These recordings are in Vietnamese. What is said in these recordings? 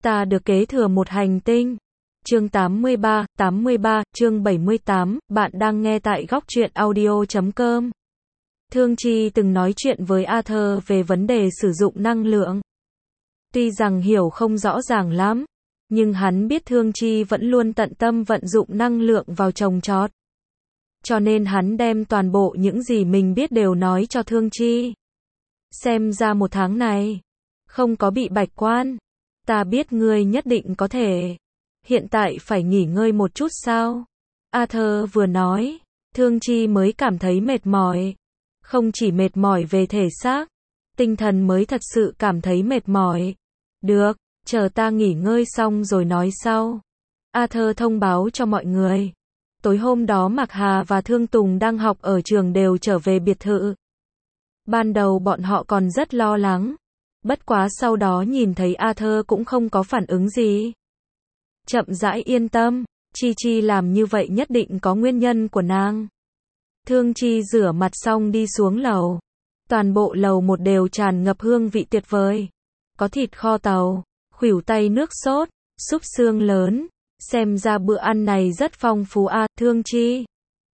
Ta được kế thừa một hành tinh. Chương 83, chương 78, bạn đang nghe tại góc truyện audio.com. Thương Chi từng nói chuyện với Arthur về vấn đề sử dụng năng lượng. Tuy rằng hiểu không rõ ràng lắm, nhưng hắn biết Thương Chi vẫn luôn tận tâm vận dụng năng lượng vào trồng trọt. Cho nên hắn đem toàn bộ những gì mình biết đều nói cho Thương Chi. Xem ra một tháng này, không có bị bạch quan. Ta biết ngươi nhất định có thể. Hiện tại phải nghỉ ngơi một chút sao? Arthur vừa nói, Thương Chi mới cảm thấy mệt mỏi. Không chỉ mệt mỏi về thể xác, tinh thần mới thật sự cảm thấy mệt mỏi. Được, chờ ta nghỉ ngơi xong rồi nói sau. Arthur thông báo cho mọi người. Tối hôm đó Mạc Hà và Thương Tùng đang học ở trường đều trở về biệt thự. Ban đầu bọn họ còn rất lo lắng. Bất quá sau đó nhìn thấy Arthur cũng không có phản ứng gì. Chậm rãi yên tâm, Chi Chi làm như vậy nhất định có nguyên nhân của nàng. Thương Chi rửa mặt xong đi xuống lầu. Toàn bộ lầu một đều tràn ngập hương vị tuyệt vời. Có thịt kho tàu, khuỷu tay nước sốt, súp xương lớn. Xem ra bữa ăn này rất phong phú à, Thương Chi.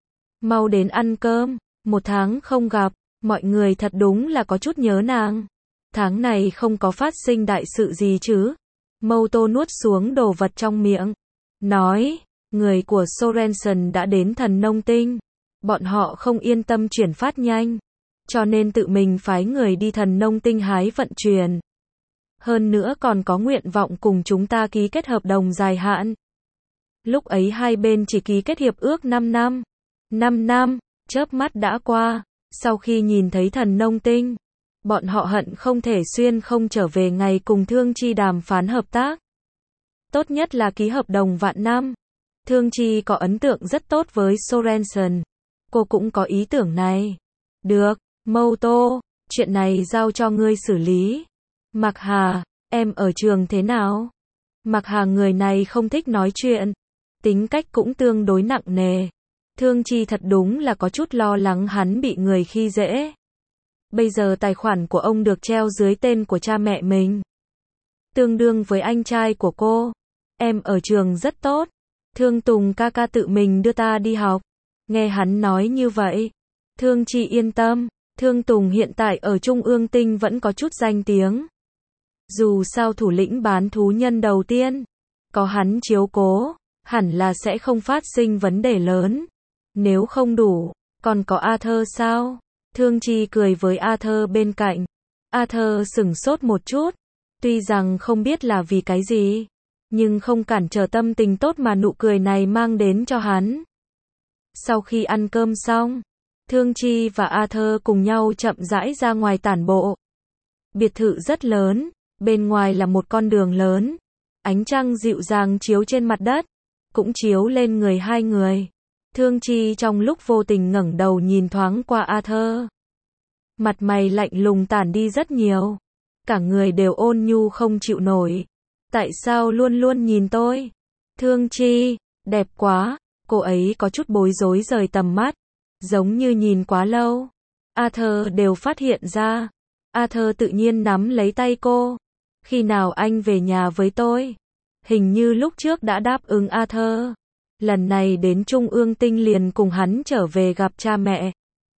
Mau đến ăn cơm, một tháng không gặp, mọi người thật đúng là có chút nhớ nàng. Tháng này không có phát sinh đại sự gì chứ? Mâu Tô nuốt xuống đồ vật trong miệng. Nói, người của Sorensen đã đến thần nông tinh. Bọn họ không yên tâm chuyển phát nhanh. Cho nên tự mình phái người đi thần nông tinh hái vận chuyển. Hơn nữa còn có nguyện vọng cùng chúng ta ký kết hợp đồng dài hạn. Lúc ấy hai bên chỉ ký kết hiệp ước 5 năm. 5 năm, chớp mắt đã qua. Sau khi nhìn thấy thần nông tinh, bọn họ hận không thể xuyên không trở về ngày cùng Thương Chi đàm phán hợp tác. Tốt nhất là ký hợp đồng vạn năm. Thương Chi có ấn tượng rất tốt với Sorensen. Cô cũng có ý tưởng này. Được, Mâu Tô, chuyện này giao cho ngươi xử lý. Mạc Hà, em ở trường thế nào? Mạc Hà người này không thích nói chuyện. Tính cách cũng tương đối nặng nề. Thương Chi thật đúng là có chút lo lắng hắn bị người khi dễ. Bây giờ tài khoản của ông được treo dưới tên của cha mẹ mình. Tương đương với anh trai của cô. Em ở trường rất tốt. Thương Tùng ca ca tự mình đưa ta đi học. Nghe hắn nói như vậy, Thương Chi yên tâm. Thương Tùng hiện tại ở Trung ương Tinh vẫn có chút danh tiếng. Dù sao thủ lĩnh bán thú nhân đầu tiên, có hắn chiếu cố, hẳn là sẽ không phát sinh vấn đề lớn. Nếu không đủ, còn có Arthur sao? Thương Chi cười với Arthur bên cạnh. Arthur sửng sốt một chút. Tuy rằng không biết là vì cái gì, nhưng không cản trở tâm tình tốt mà nụ cười này mang đến cho hắn. Sau khi ăn cơm xong, Thương Chi và Arthur cùng nhau chậm rãi ra ngoài tản bộ. Biệt thự rất lớn, bên ngoài là một con đường lớn. Ánh trăng dịu dàng chiếu trên mặt đất, cũng chiếu lên người hai người. Thương Chi trong lúc vô tình ngẩng đầu nhìn thoáng qua Arthur. Mặt mày lạnh lùng tản đi rất nhiều. Cả người đều ôn nhu không chịu nổi. Tại sao luôn luôn nhìn tôi? Thương Chi, đẹp quá. Cô ấy có chút bối rối rời tầm mắt. Giống như nhìn quá lâu. Arthur đều phát hiện ra. Arthur tự nhiên nắm lấy tay cô. Khi nào anh về nhà với tôi? Hình như lúc trước đã đáp ứng Arthur. Lần này đến Trung ương Tinh liền cùng hắn trở về gặp cha mẹ.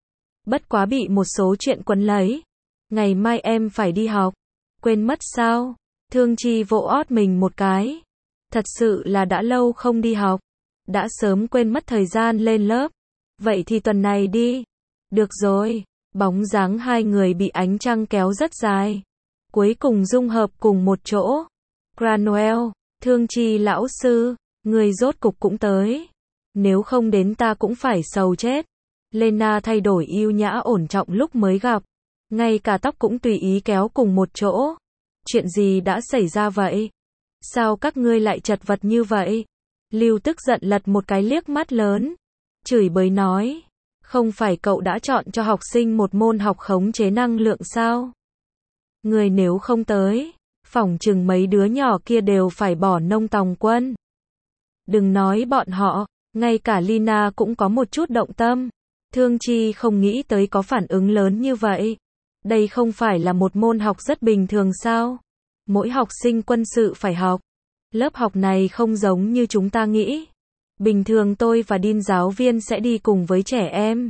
Bất quá bị một số chuyện quấn lấy. Ngày mai em phải đi học. Quên mất sao? Thương Chi vỗ ót mình một cái. Thật sự là đã lâu không đi học. Đã sớm quên mất thời gian lên lớp. Vậy thì tuần này đi. Được rồi. Bóng dáng hai người bị ánh trăng kéo rất dài. Cuối cùng dung hợp cùng một chỗ. Cranwell, Thương Chi lão sư. Người rốt cục cũng tới. Nếu không đến ta cũng phải sầu chết. Lena thay đổi yêu nhã ổn trọng lúc mới gặp. Ngay cả tóc cũng tùy ý kéo cùng một chỗ. Chuyện gì đã xảy ra vậy? Sao các ngươi lại chật vật như vậy? Lưu tức giận lật một cái liếc mắt lớn. Chửi bới nói. Không phải cậu đã chọn cho học sinh một môn học khống chế năng lượng sao? Người nếu không tới, phỏng chừng mấy đứa nhỏ kia đều phải bỏ nông tòng quân. Đừng nói bọn họ, ngay cả Lina cũng có một chút động tâm. Thương Chi không nghĩ tới có phản ứng lớn như vậy. Đây không phải là một môn học rất bình thường sao? Mỗi học sinh quân sự phải học. Lớp học này không giống như chúng ta nghĩ. Bình thường tôi và Dean giáo viên sẽ đi cùng với trẻ em.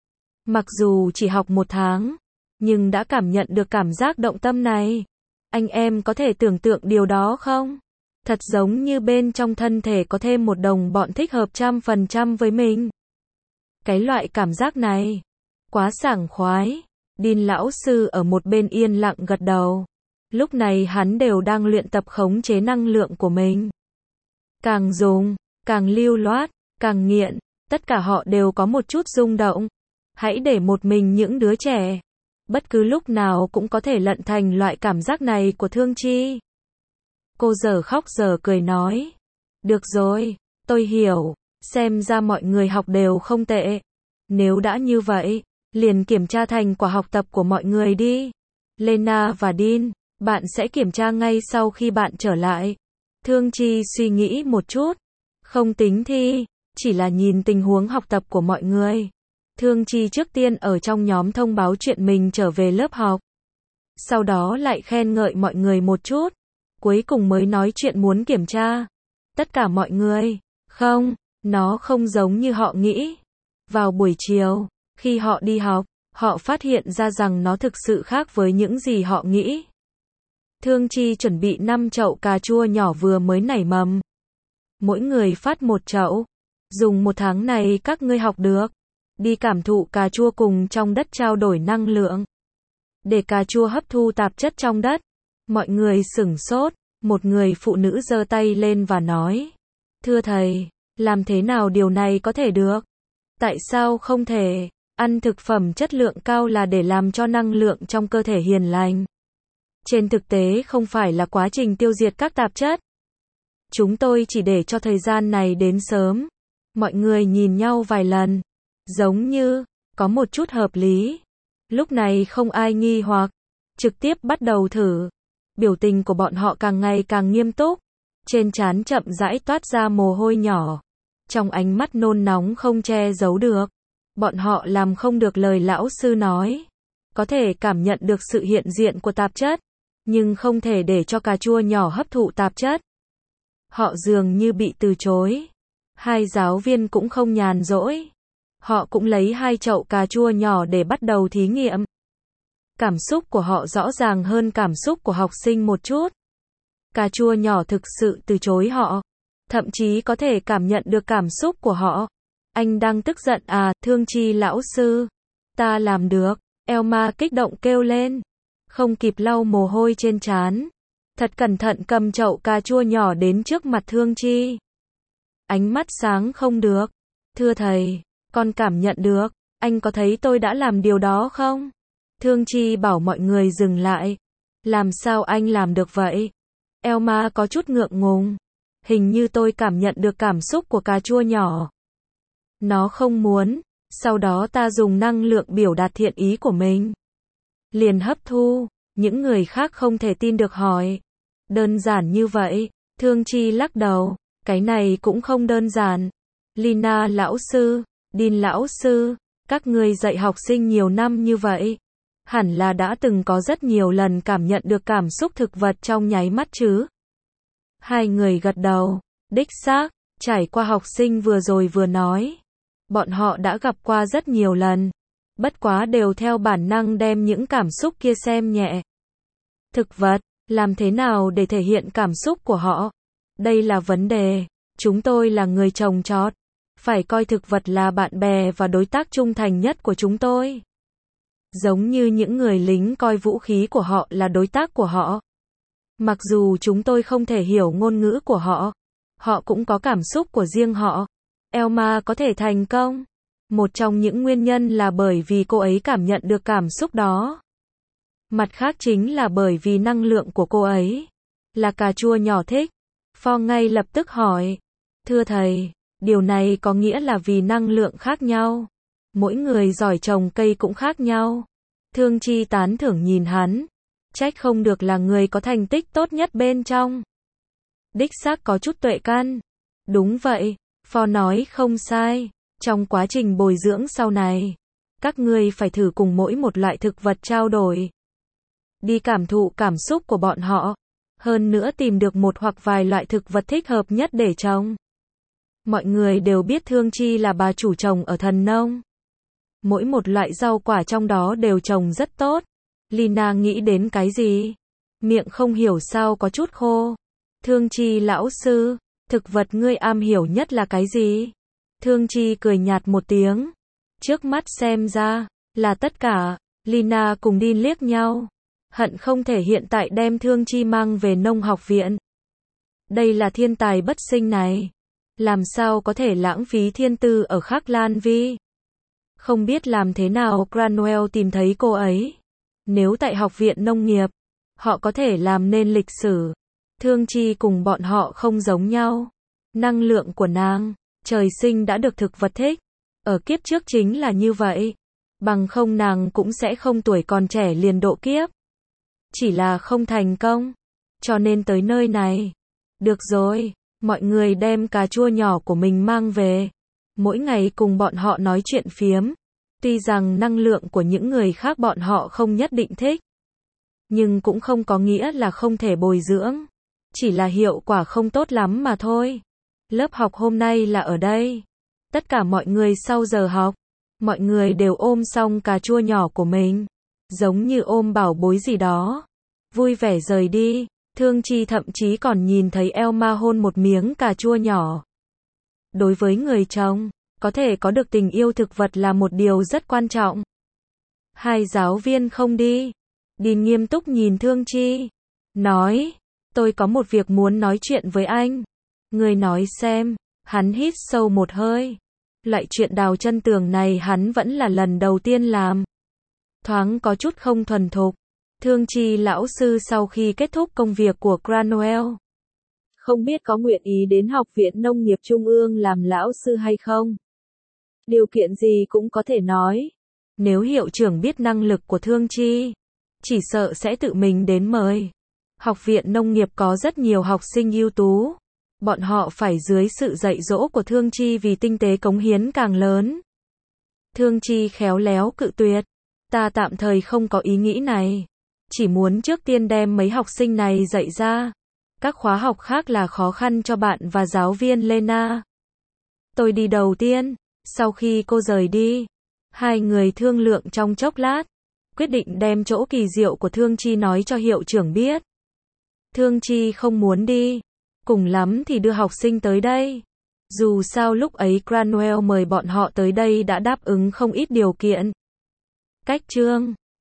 Mặc dù chỉ học 1 tháng, nhưng đã cảm nhận được cảm giác động tâm này. Anh em có thể tưởng tượng điều đó không? Thật giống như bên trong thân thể có thêm một đồng bọn thích hợp 100% với mình. Cái loại cảm giác này, quá sảng khoái. Dean lão sư ở một bên yên lặng gật đầu. Lúc này hắn đều đang luyện tập khống chế năng lượng của mình. Càng dùng, càng lưu loát, càng nghiện, tất cả họ đều có một chút rung động. Hãy để một mình những đứa trẻ, bất cứ lúc nào cũng có thể lận thành loại cảm giác này của Thương Chi. Cô giờ khóc giờ cười nói. Được rồi, tôi hiểu, xem ra mọi người học đều không tệ. Nếu đã như vậy, liền kiểm tra thành quả học tập của mọi người đi. Lena và Dean, bạn sẽ kiểm tra ngay sau khi bạn trở lại. Thương Chi suy nghĩ một chút. Không tính thi, chỉ là nhìn tình huống học tập của mọi người. Thương Chi trước tiên ở trong nhóm thông báo chuyện mình trở về lớp học. Sau đó lại khen ngợi mọi người một chút. Cuối cùng mới nói chuyện muốn kiểm tra. Tất cả mọi người, không, nó không giống như họ nghĩ. Vào buổi chiều, khi họ đi học, họ phát hiện ra rằng nó thực sự khác với những gì họ nghĩ. Thương Chi chuẩn bị 5 chậu cà chua nhỏ vừa mới nảy mầm. Mỗi người phát 1 chậu. Dùng 1 tháng này các ngươi học được. Đi cảm thụ cà chua cùng trong đất trao đổi năng lượng. Để cà chua hấp thu tạp chất trong đất. Mọi người sửng sốt. Một người phụ nữ giơ tay lên và nói. Thưa thầy, làm thế nào điều này có thể được? Tại sao không thể? Ăn thực phẩm chất lượng cao là để làm cho năng lượng trong cơ thể hiền lành. Trên thực tế không phải là quá trình tiêu diệt các tạp chất. Chúng tôi chỉ để cho thời gian này đến sớm. Mọi người nhìn nhau vài lần. Giống như, có một chút hợp lý. Lúc này không ai nghi hoặc. Trực tiếp bắt đầu thử. Biểu tình của bọn họ càng ngày càng nghiêm túc. Trên trán chậm rãi toát ra mồ hôi nhỏ. Trong ánh mắt nôn nóng không che giấu được. Bọn họ làm không được lời lão sư nói. Có thể cảm nhận được sự hiện diện của tạp chất. Nhưng không thể để cho cà chua nhỏ hấp thụ tạp chất. Họ dường như bị từ chối. 2 giáo viên cũng không nhàn rỗi. Họ cũng lấy 2 chậu cà chua nhỏ để bắt đầu thí nghiệm. Cảm xúc của họ rõ ràng hơn cảm xúc của học sinh một chút. Cà chua nhỏ thực sự từ chối họ. Thậm chí có thể cảm nhận được cảm xúc của họ. Anh đang tức giận à, Thương Chi lão sư. Ta làm được. Elma kích động kêu lên. Không kịp lau mồ hôi trên trán. Thật cẩn thận cầm chậu cà chua nhỏ đến trước mặt Thương Chi. Ánh mắt sáng không được. Thưa thầy, con cảm nhận được. Anh có thấy tôi đã làm điều đó không? Thương Chi bảo mọi người dừng lại. Làm sao anh làm được vậy? Elma có chút ngượng ngùng. Hình như tôi cảm nhận được cảm xúc của cà chua nhỏ. Nó không muốn. Sau đó ta dùng năng lượng biểu đạt thiện ý của mình. Liền hấp thu. Những người khác không thể tin được hỏi. Đơn giản như vậy. Thương Chi lắc đầu. Cái này cũng không đơn giản. Lina lão sư, Dean lão sư, các ngươi dạy học sinh nhiều năm như vậy. Hẳn là đã từng có rất nhiều lần cảm nhận được cảm xúc thực vật trong nháy mắt chứ. 2 người gật đầu. Đích xác, trải qua học sinh vừa rồi vừa nói. Bọn họ đã gặp qua rất nhiều lần. Bất quá đều theo bản năng đem những cảm xúc kia xem nhẹ. Thực vật, làm thế nào để thể hiện cảm xúc của họ? Đây là vấn đề. Chúng tôi là người trồng trọt. Phải coi thực vật là bạn bè và đối tác trung thành nhất của chúng tôi. Giống như những người lính coi vũ khí của họ là đối tác của họ. Mặc dù chúng tôi không thể hiểu ngôn ngữ của họ, họ cũng có cảm xúc của riêng họ. Elma có thể thành công. Một trong những nguyên nhân là bởi vì cô ấy cảm nhận được cảm xúc đó. Mặt khác chính là bởi vì năng lượng của cô ấy là cà chua nhỏ thích. Fo ngay lập tức hỏi. Thưa thầy, điều này có nghĩa là vì năng lượng khác nhau. Mỗi người giỏi trồng cây cũng khác nhau. Thương Chi tán thưởng nhìn hắn. Trách không được là người có thành tích tốt nhất bên trong. Đích xác có chút tuệ căn. Đúng vậy, Fo nói không sai. Trong quá trình bồi dưỡng sau này, các ngươi phải thử cùng mỗi một loại thực vật trao đổi. Đi cảm thụ cảm xúc của bọn họ. Hơn nữa tìm được một hoặc vài loại thực vật thích hợp nhất để trồng. Mọi người đều biết Thương Chi là bà chủ trồng ở Thần Nông. Mỗi một loại rau quả trong đó đều trồng rất tốt. Lina nghĩ đến cái gì? Miệng không hiểu sao có chút khô. Thương Chi lão sư, thực vật ngươi am hiểu nhất là cái gì? Thương Chi cười nhạt một tiếng. Trước mắt xem ra, là tất cả. Lina cùng Dean liếc nhau. Hận không thể hiện tại đem Thương Chi mang về nông học viện. Đây là thiên tài bất sinh này. Làm sao có thể lãng phí thiên tư ở Khắc Lan Vi? Không biết làm thế nào Cranwell tìm thấy cô ấy. Nếu tại học viện nông nghiệp, họ có thể làm nên lịch sử. Thương Chi cùng bọn họ không giống nhau. Năng lượng của nàng, trời sinh đã được thực vật thích. Ở kiếp trước chính là như vậy. Bằng không nàng cũng sẽ không tuổi còn trẻ liền độ kiếp. Chỉ là không thành công. Cho nên tới nơi này. Được rồi, mọi người đem cà chua nhỏ của mình mang về. Mỗi ngày cùng bọn họ nói chuyện phiếm. Tuy rằng năng lượng của những người khác bọn họ không nhất định thích. Nhưng cũng không có nghĩa là không thể bồi dưỡng. Chỉ là hiệu quả không tốt lắm mà thôi. Lớp học hôm nay là ở đây. Tất cả mọi người sau giờ học. Mọi người đều ôm xong cà chua nhỏ của mình. Giống như ôm bảo bối gì đó. Vui vẻ rời đi. Thương Chi thậm chí còn nhìn thấy Elma hôn một miếng cà chua nhỏ. Đối với người trồng, có thể có được tình yêu thực vật là một điều rất quan trọng. Hai giáo viên không đi. Dean nghiêm túc nhìn Thương Chi. Nói, tôi có một việc muốn nói chuyện với anh. Người nói xem. Hắn hít sâu một hơi. Loại chuyện đào chân tường này hắn vẫn là lần đầu tiên làm. Thoáng có chút không thuần thục. Thương Chi lão sư sau khi kết thúc công việc của Cranwell, không biết có nguyện ý đến Học viện Nông nghiệp Trung ương làm lão sư hay không? Điều kiện gì cũng có thể nói. Nếu hiệu trưởng biết năng lực của Thương Chi, chỉ sợ sẽ tự mình đến mời. Học viện Nông nghiệp có rất nhiều học sinh ưu tú. Bọn họ phải dưới sự dạy dỗ của Thương Chi vì tinh tế cống hiến càng lớn. Thương Chi khéo léo cự tuyệt. Ta tạm thời không có ý nghĩ này. Chỉ muốn trước tiên đem mấy học sinh này dạy ra. Các khóa học khác là khó khăn cho bạn và giáo viên Lena. Tôi đi đầu tiên. Sau khi cô rời đi, hai người thương lượng trong chốc lát. Quyết định đem chỗ kỳ diệu của Thương Chi nói cho hiệu trưởng biết. Thương Chi không muốn đi. Cùng lắm thì đưa học sinh tới đây. Dù sao lúc ấy Cranwell mời bọn họ tới đây đã đáp ứng không ít điều kiện. Cách chương